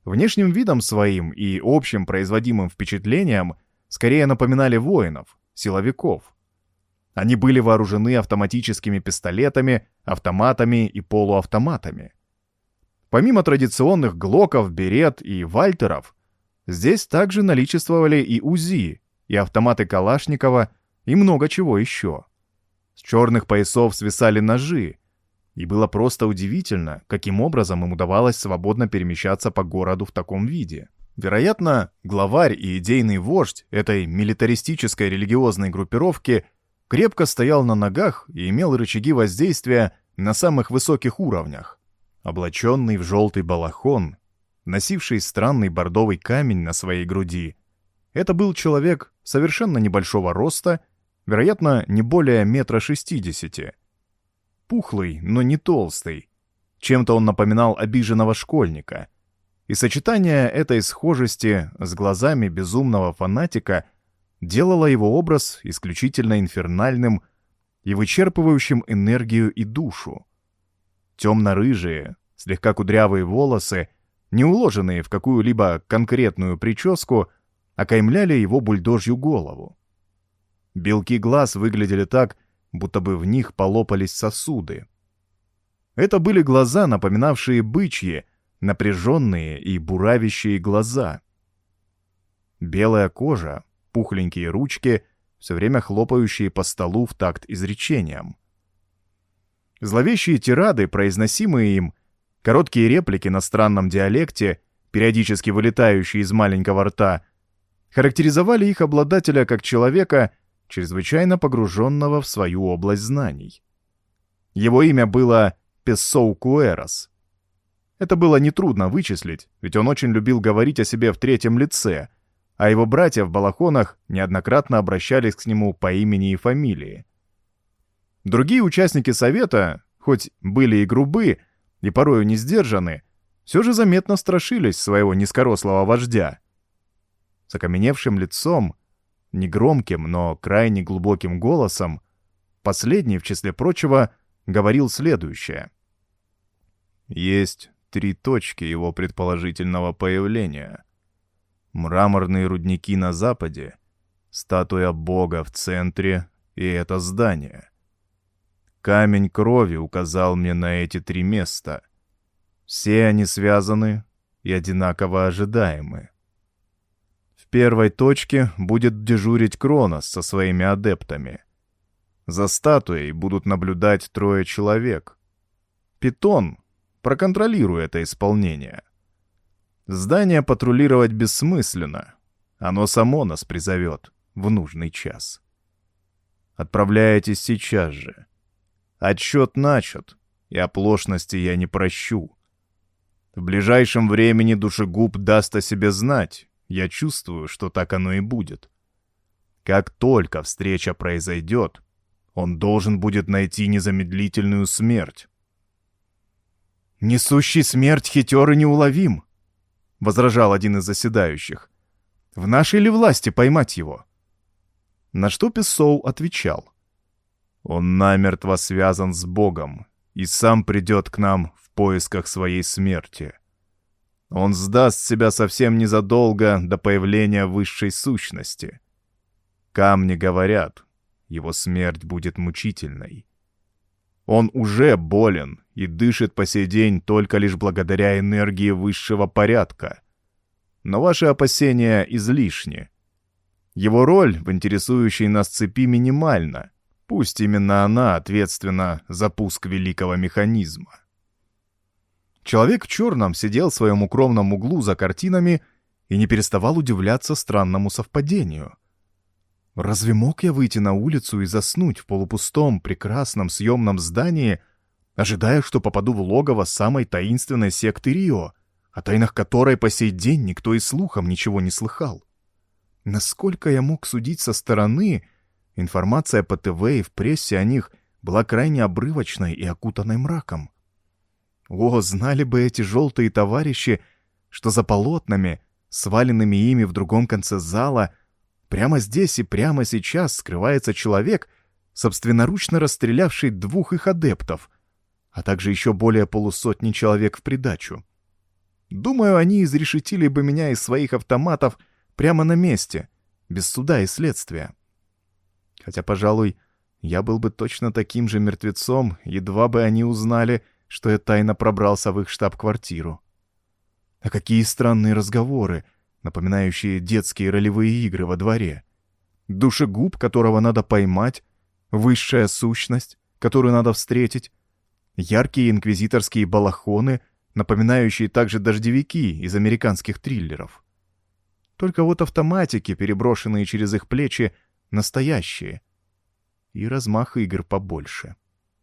внешним видом своим и общим производимым впечатлением скорее напоминали воинов, силовиков. Они были вооружены автоматическими пистолетами, автоматами и полуавтоматами. Помимо традиционных глоков, берет и вальтеров, здесь также наличествовали и УЗИ, и автоматы Калашникова, и много чего еще. С черных поясов свисали ножи, и было просто удивительно, каким образом им удавалось свободно перемещаться по городу в таком виде. Вероятно, главарь и идейный вождь этой милитаристической религиозной группировки крепко стоял на ногах и имел рычаги воздействия на самых высоких уровнях. Облаченный в желтый балахон, носивший странный бордовый камень на своей груди, это был человек совершенно небольшого роста, вероятно, не более метра шестидесяти. Пухлый, но не толстый. Чем-то он напоминал обиженного школьника. И сочетание этой схожести с глазами безумного фанатика делало его образ исключительно инфернальным и вычерпывающим энергию и душу. Темно-рыжие, слегка кудрявые волосы, не уложенные в какую-либо конкретную прическу, окаймляли его бульдожью голову. Белки глаз выглядели так, будто бы в них полопались сосуды. Это были глаза, напоминавшие бычьи, напряженные и буравящие глаза. Белая кожа, пухленькие ручки, все время хлопающие по столу в такт изречениям. Зловещие тирады, произносимые им, короткие реплики на странном диалекте, периодически вылетающие из маленького рта, характеризовали их обладателя как человека, чрезвычайно погруженного в свою область знаний. Его имя было Пессоу Куэрос. Это было нетрудно вычислить, ведь он очень любил говорить о себе в третьем лице, а его братья в балахонах неоднократно обращались к нему по имени и фамилии. Другие участники совета, хоть были и грубы, и порою не сдержаны, все же заметно страшились своего низкорослого вождя. С окаменевшим лицом, негромким, но крайне глубоким голосом, последний, в числе прочего, говорил следующее. Есть три точки его предположительного появления. Мраморные рудники на западе, статуя Бога в центре и это здание. Камень крови указал мне на эти три места. Все они связаны и одинаково ожидаемы. В первой точке будет дежурить Кронос со своими адептами. За статуей будут наблюдать трое человек. Питон проконтролирует это исполнение. Здание патрулировать бессмысленно. Оно само нас призовет в нужный час. Отправляйтесь сейчас же. Отсчет начат, и оплошности я не прощу. В ближайшем времени душегуб даст о себе знать. Я чувствую, что так оно и будет. Как только встреча произойдет, он должен будет найти незамедлительную смерть. «Несущий смерть хитер и неуловим», — возражал один из заседающих. «В нашей ли власти поймать его?» На что Пессоу отвечал. «Он намертво связан с Богом и сам придет к нам в поисках своей смерти. Он сдаст себя совсем незадолго до появления высшей сущности. Камни говорят, его смерть будет мучительной. Он уже болен и дышит по сей день только лишь благодаря энергии высшего порядка. Но ваши опасения излишни. Его роль в интересующей нас цепи минимальна, пусть именно она ответственна за пуск великого механизма». Человек в черном сидел в своем укромном углу за картинами и не переставал удивляться странному совпадению. Разве мог я выйти на улицу и заснуть в полупустом, прекрасном съемном здании, ожидая, что попаду в логово самой таинственной секты Рио, о тайнах которой по сей день никто и слухом ничего не слыхал? Насколько я мог судить со стороны, информация по ТВ и в прессе о них была крайне обрывочной и окутанной мраком. О, знали бы эти желтые товарищи, что за полотнами, сваленными ими в другом конце зала, прямо здесь и прямо сейчас скрывается человек, собственноручно расстрелявший двух их адептов, а также еще более полусотни человек в придачу. Думаю, они изрешетили бы меня из своих автоматов прямо на месте, без суда и следствия. Хотя, пожалуй, я был бы точно таким же мертвецом, едва бы они узнали, что я тайно пробрался в их штаб-квартиру. А какие странные разговоры, напоминающие детские ролевые игры во дворе. Душегуб, которого надо поймать, высшая сущность, которую надо встретить, яркие инквизиторские балахоны, напоминающие также дождевики из американских триллеров. Только вот автоматики, переброшенные через их плечи, настоящие. И размах игр побольше.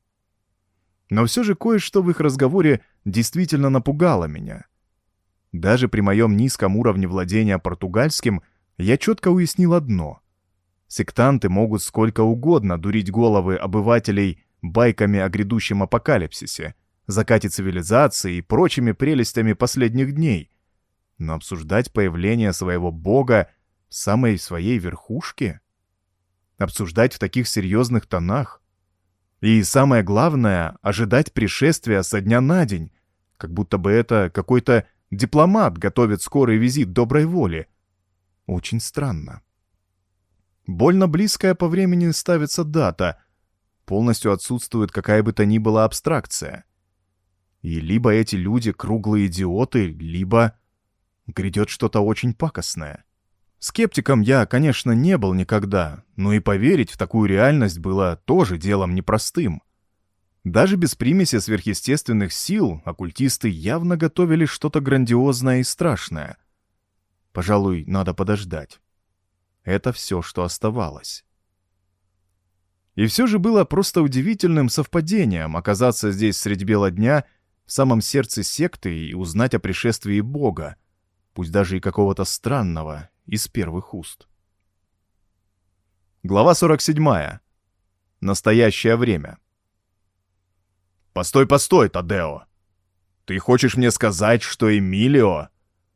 Но все же кое-что в их разговоре действительно напугало меня. Даже при моем низком уровне владения португальским я четко уяснил одно. Сектанты могут сколько угодно дурить головы обывателей байками о грядущем апокалипсисе, закате цивилизации и прочими прелестями последних дней, но обсуждать появление своего бога в самой своей верхушке? Обсуждать в таких серьезных тонах? И самое главное, ожидать пришествия со дня на день, как будто бы это какой-то дипломат готовит скорый визит доброй воли. Очень странно. Больно близкая по времени ставится дата, полностью отсутствует какая бы то ни была абстракция. И либо эти люди круглые идиоты, либо грядет что-то очень пакостное. Скептиком я, конечно, не был никогда, но и поверить в такую реальность было тоже делом непростым. Даже без примеси сверхъестественных сил оккультисты явно готовили что-то грандиозное и страшное. Пожалуй, надо подождать. Это все, что оставалось. И все же было просто удивительным совпадением оказаться здесь средь бела дня, в самом сердце секты, и узнать о пришествии Бога, пусть даже и какого-то странного, из первых уст. Глава сорок седьмая. Настоящее время. «Постой, постой, Тадео! Ты хочешь мне сказать, что Эмилио...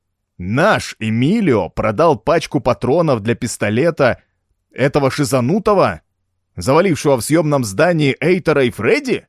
Наш Эмилио продал пачку патронов для пистолета этого шизанутого, завалившего в съемном здании Эйтера и Фредди?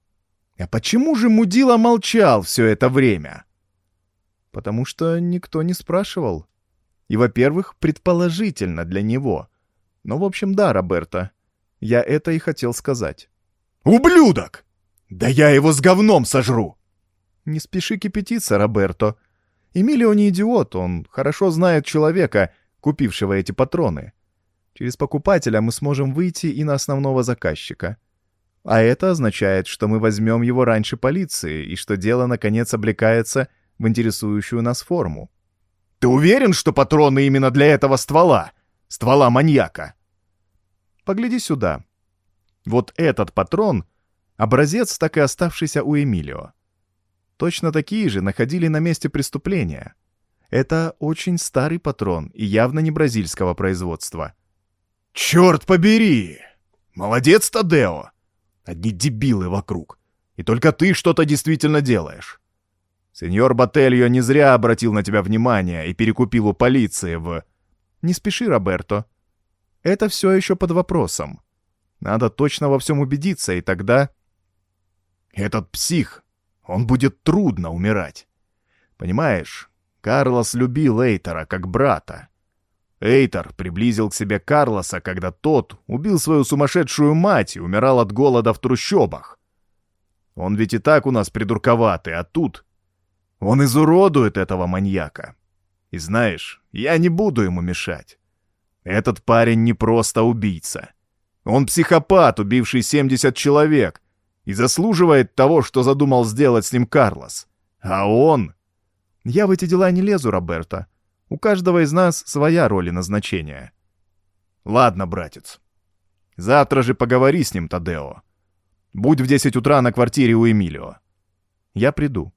А почему же мудила молчал все это время?» Потому что никто не спрашивал. И, во-первых, предположительно для него. Но, в общем, да, Роберто, я это и хотел сказать. «Ублюдок! Да я его с говном сожру!» «Не спеши кипятиться, Роберто. Эмилио не идиот, он хорошо знает человека, купившего эти патроны. Через покупателя мы сможем выйти и на основного заказчика. А это означает, что мы возьмем его раньше полиции, и что дело, наконец, облекается в интересующую нас форму». «Ты уверен, что патроны именно для этого ствола? Ствола маньяка?» «Погляди сюда. Вот этот патрон — образец, так и оставшийся у Эмилио. Точно такие же находили на месте преступления. Это очень старый патрон и явно не бразильского производства». «Черт побери! Молодец, Тадео! Одни дебилы вокруг. И только ты что-то действительно делаешь. Сеньор Ботельо не зря обратил на тебя внимание и перекупил у полиции в...» «Не спеши, Роберто. Это все еще под вопросом. Надо точно во всем убедиться, и тогда...» «Этот псих, он будет трудно умирать. Понимаешь, Карлос любил Эйтера как брата. Эйтер приблизил к себе Карлоса, когда тот убил свою сумасшедшую мать и умирал от голода в трущобах. Он ведь и так у нас придурковатый, а тут... Он изуродует этого маньяка. И знаешь, я не буду ему мешать. Этот парень не просто убийца. Он психопат, убивший семьдесят человек, и заслуживает того, что задумал сделать с ним Карлос. А он... Я в эти дела не лезу, Роберто. У каждого из нас своя роль и назначение. Ладно, братец. Завтра же поговори с ним, Тадео. Будь в десять утра на квартире у Эмилио. Я приду.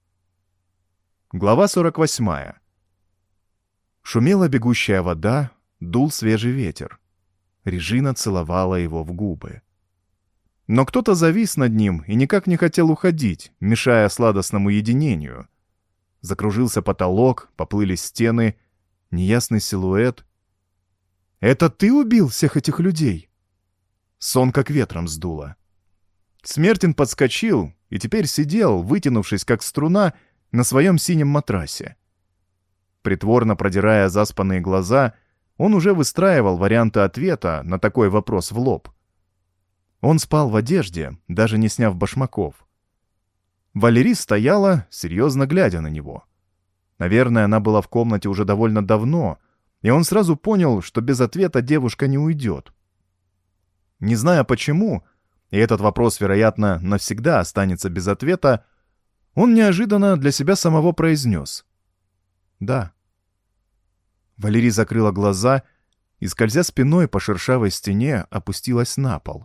Глава сорок восьмая. Шумела бегущая вода, дул свежий ветер. Режина целовала его в губы. Но кто-то завис над ним и никак не хотел уходить, мешая сладостному единению. Закружился потолок, поплыли стены, неясный силуэт. «Это ты убил всех этих людей?» Сон как ветром сдуло. Смертин подскочил и теперь сидел, вытянувшись как струна, на своем синем матрасе. Притворно продирая заспанные глаза, он уже выстраивал варианты ответа на такой вопрос в лоб. Он спал в одежде, даже не сняв башмаков. Валерий стояла, серьезно глядя на него. Наверное, она была в комнате уже довольно давно, и он сразу понял, что без ответа девушка не уйдет. Не зная почему, и этот вопрос, вероятно, навсегда останется без ответа, он неожиданно для себя самого произнес: «Да». Валерий закрыла глаза и, скользя спиной по шершавой стене, опустилась на пол.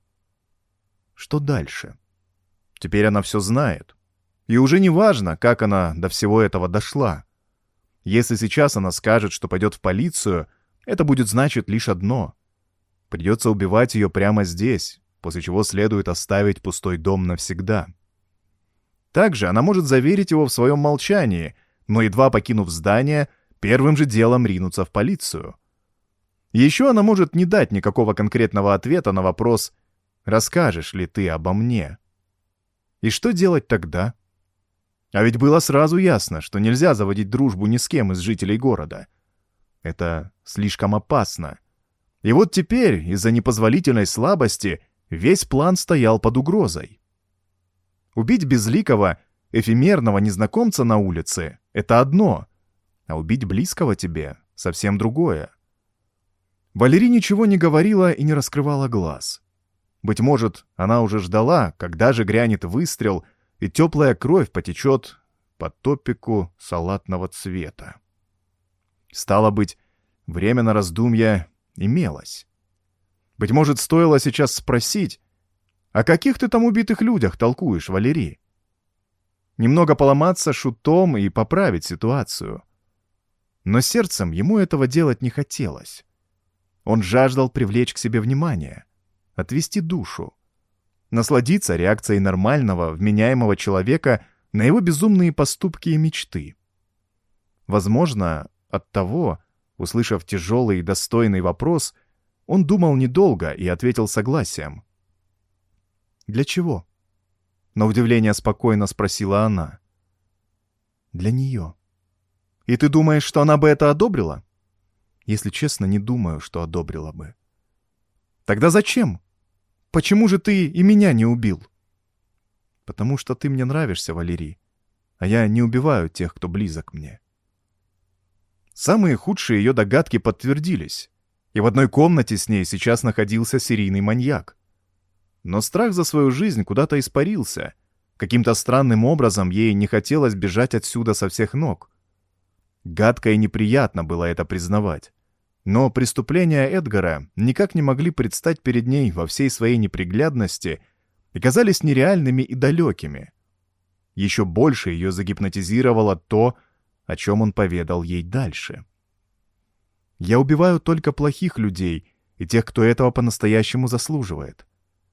Что дальше? Теперь она все знает. И уже не важно, как она до всего этого дошла. Если сейчас она скажет, что пойдет в полицию, это будет значить лишь одно. Придется убивать ее прямо здесь, после чего следует оставить пустой дом навсегда. Также она может заверить его в своем молчании, но, едва покинув здание, первым же делом ринуться в полицию. Еще она может не дать никакого конкретного ответа на вопрос «Расскажешь ли ты обо мне?». И что делать тогда? А ведь было сразу ясно, что нельзя заводить дружбу ни с кем из жителей города. Это слишком опасно. И вот теперь, из-за непозволительной слабости, весь план стоял под угрозой. Убить безликого, эфемерного незнакомца на улице — это одно, а убить близкого тебе — совсем другое. Валерий ничего не говорила и не раскрывала глаз. Быть может, она уже ждала, когда же грянет выстрел, и теплая кровь потечет по топику салатного цвета. Стало быть, время на раздумья имелось. Быть может, стоило сейчас спросить: «О каких ты там убитых людях толкуешь, Валерий?» Немного поломаться шутом и поправить ситуацию. Но сердцем ему этого делать не хотелось. Он жаждал привлечь к себе внимание, отвести душу, насладиться реакцией нормального, вменяемого человека на его безумные поступки и мечты. Возможно, оттого, услышав тяжелый и достойный вопрос, он думал недолго и ответил согласием. «Для чего?» — на удивление спокойно спросила она. «Для нее». «И ты думаешь, что она бы это одобрила?» «Если честно, не думаю, что одобрила бы». «Тогда зачем? Почему же ты и меня не убил?» «Потому что ты мне нравишься, Валерий, а я не убиваю тех, кто близок мне». Самые худшие ее догадки подтвердились, и в одной комнате с ней сейчас находился серийный маньяк. Но страх за свою жизнь куда-то испарился. Каким-то странным образом ей не хотелось бежать отсюда со всех ног. Гадко и неприятно было это признавать. Но преступления Эдгара никак не могли предстать перед ней во всей своей неприглядности и казались нереальными и далекими. Еще больше ее загипнотизировало то, о чем он поведал ей дальше. «Я убиваю только плохих людей и тех, кто этого по-настоящему заслуживает».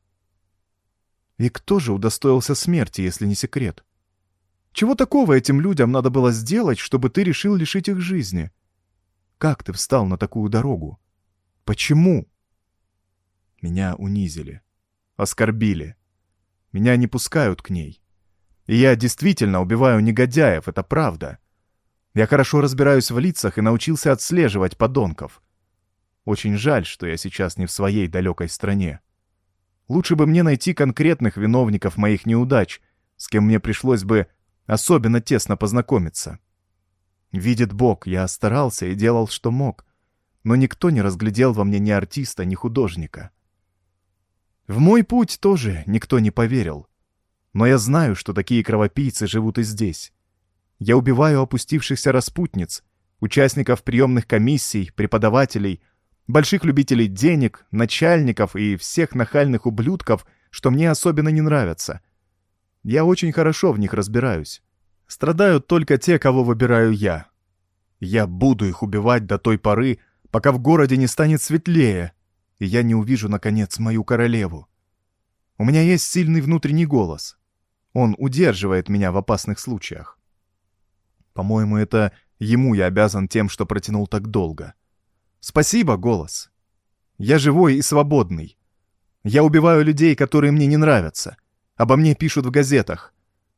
«И кто же удостоился смерти, если не секрет? Чего такого этим людям надо было сделать, чтобы ты решил лишить их жизни? Как ты встал на такую дорогу? Почему?» «Меня унизили, оскорбили. Меня не пускают к ней. И я действительно убиваю негодяев, это правда. Я хорошо разбираюсь в лицах и научился отслеживать подонков. Очень жаль, что я сейчас не в своей далекой стране. Лучше бы мне найти конкретных виновников моих неудач, с кем мне пришлось бы особенно тесно познакомиться. Видит Бог, я старался и делал, что мог, но никто не разглядел во мне ни артиста, ни художника. В мой путь тоже никто не поверил. Но я знаю, что такие кровопийцы живут и здесь. Я убиваю опустившихся распутниц, участников приемных комиссий, преподавателей, больших любителей денег, начальников и всех нахальных ублюдков, что мне особенно не нравятся. Я очень хорошо в них разбираюсь. Страдают только те, кого выбираю я. Я буду их убивать до той поры, пока в городе не станет светлее, и я не увижу, наконец, мою королеву. У меня есть сильный внутренний голос. Он удерживает меня в опасных случаях. По-моему, это ему я обязан тем, что протянул так долго. Спасибо, голос. Я живой и свободный. Я убиваю людей, которые мне не нравятся. Обо мне пишут в газетах.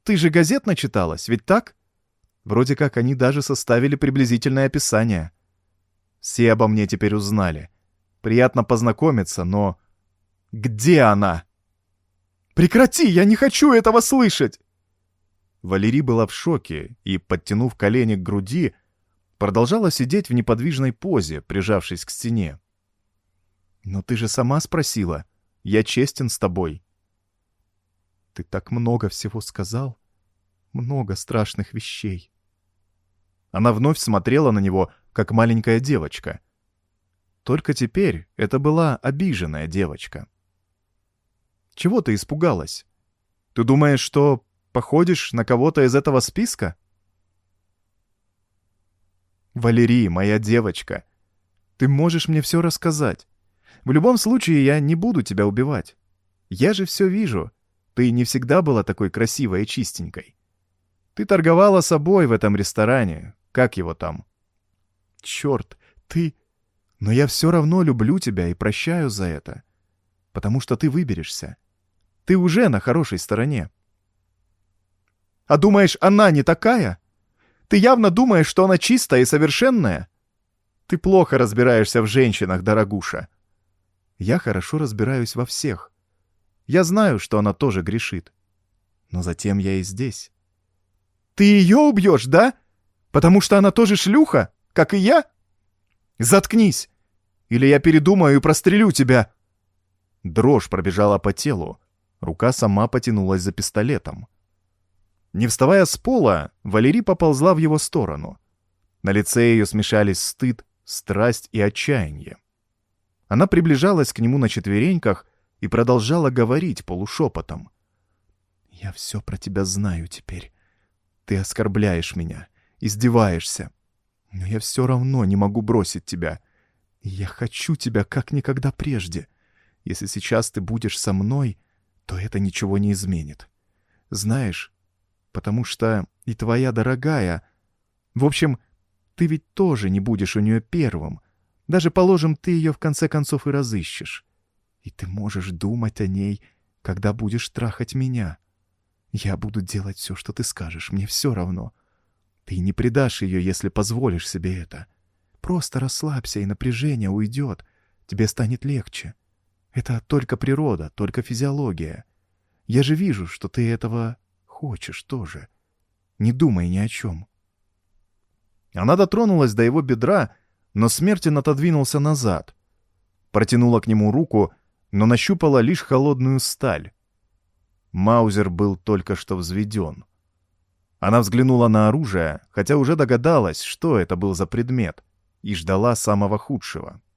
Ты же газет начиталась, ведь так? Вроде как они даже составили приблизительное описание. Все обо мне теперь узнали. Приятно познакомиться, но... Где она? Прекрати, я не хочу этого слышать!» Валерий была в шоке и, подтянув колени к груди, продолжала сидеть в неподвижной позе, прижавшись к стене. «Но ты же сама спросила. Я честен с тобой». «Ты так много всего сказал. Много страшных вещей». Она вновь смотрела на него, как маленькая девочка. Только теперь это была обиженная девочка. «Чего ты испугалась? Ты думаешь, что походишь на кого-то из этого списка?» «Валерий, моя девочка, ты можешь мне все рассказать. В любом случае я не буду тебя убивать. Я же все вижу. Ты не всегда была такой красивой и чистенькой. Ты торговала собой в этом ресторане. Как его там? Черт, ты... Но я все равно люблю тебя и прощаю за это. Потому что ты выберешься. Ты уже на хорошей стороне». «А думаешь, она не такая? Ты явно думаешь, что она чистая и совершенная? Ты плохо разбираешься в женщинах, дорогуша». «Я хорошо разбираюсь во всех. Я знаю, что она тоже грешит. Но затем я и здесь». «Ты ее убьешь, да? Потому что она тоже шлюха, как и я? Заткнись, или я передумаю и прострелю тебя!» Дрожь пробежала по телу. Рука сама потянулась за пистолетом. Не вставая с пола, Валерий поползла в его сторону. На лице ее смешались стыд, страсть и отчаяние. Она приближалась к нему на четвереньках и продолжала говорить полушепотом. «Я все про тебя знаю теперь. Ты оскорбляешь меня, издеваешься. Но я все равно не могу бросить тебя. И я хочу тебя как никогда прежде. Если сейчас ты будешь со мной, то это ничего не изменит. Знаешь, потому что и твоя дорогая... В общем, ты ведь тоже не будешь у нее первым. Даже, положим, ты ее в конце концов и разыщешь. И ты можешь думать о ней, когда будешь трахать меня. Я буду делать все, что ты скажешь, мне все равно. Ты не предашь ее, если позволишь себе это. Просто расслабься, и напряжение уйдет. Тебе станет легче. Это только природа, только физиология. Я же вижу, что ты этого хочешь тоже. Не думай ни о чем». Она дотронулась до его бедра, но Смертин отодвинулся назад. Протянула к нему руку, но нащупала лишь холодную сталь. Маузер был только что взведен. Она взглянула на оружие, хотя уже догадалась, что это был за предмет, и ждала самого худшего.